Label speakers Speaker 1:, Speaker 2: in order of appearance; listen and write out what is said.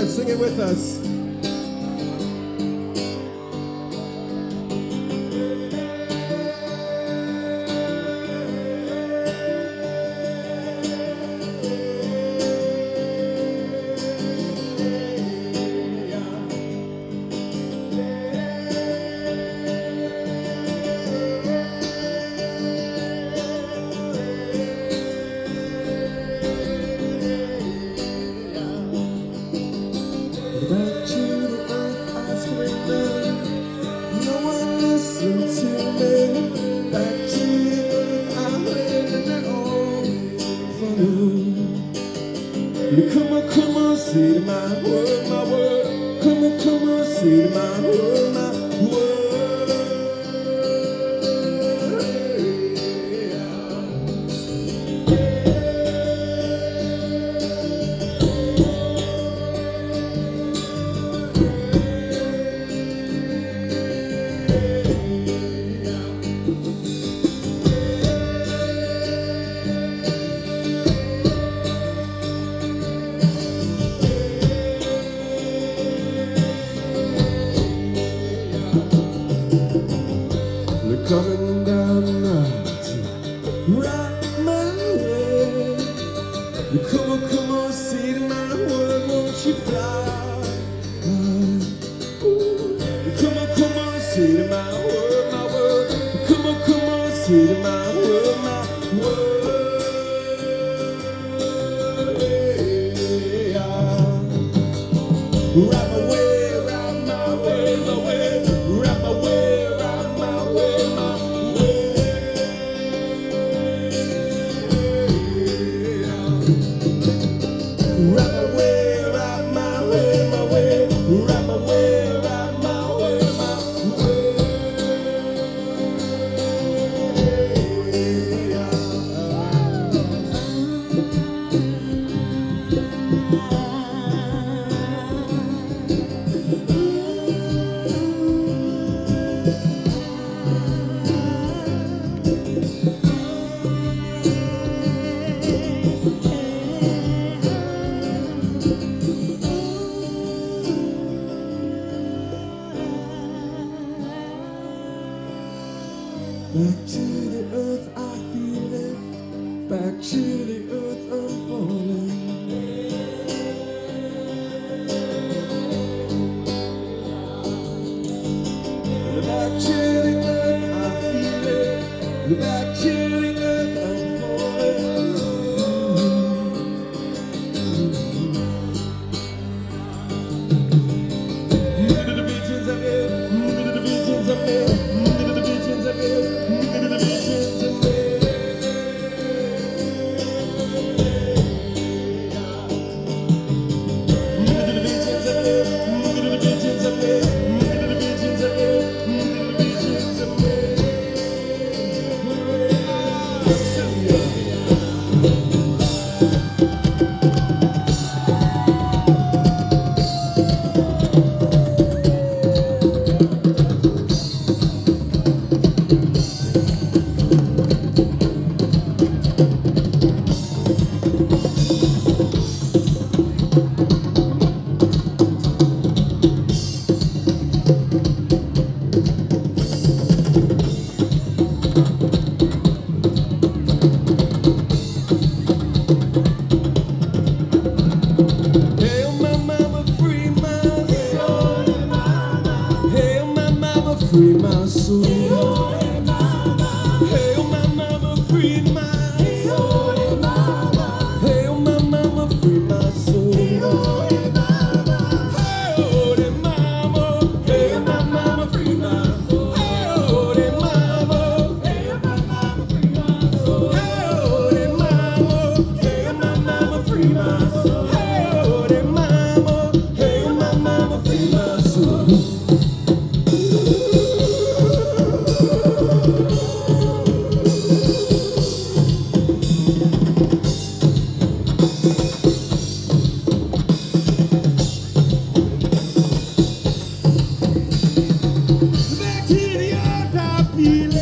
Speaker 1: right, sing it with us. Back to the earth, I surrender. No one listen to me. Back to the earth, I surrender all for you. Come on, say my word, my word. Come on, say my word, my word. They're coming down now to rock my way. Come on, say my word, won't you fly? Come on, say my word, my word. Come on, say my word, my word. Right my way, right my way, my way. Right my way, right my way, my way. Right my way, right my way, my way. Right my way, right my way, my way. Back to the earth, I feel it. Back to the earth, I'm falling. Back to the earth, I feel it. Back to the earth, I'm falling. Into the visions of it, into the visions of it, into the visions of it. Free my soul. Hey, my mama, free my soul. Hey, my mama, free my soul. Hey, oh, the mama, hey, my mama, free my soul. Hey, oh, the mama, hey, my mama, free my soul. Hey, oh, the mama, hey, my mama, free my soul. Hey, oh, the mama, hey, my mama, free my soul. Back to the earth, I feel it.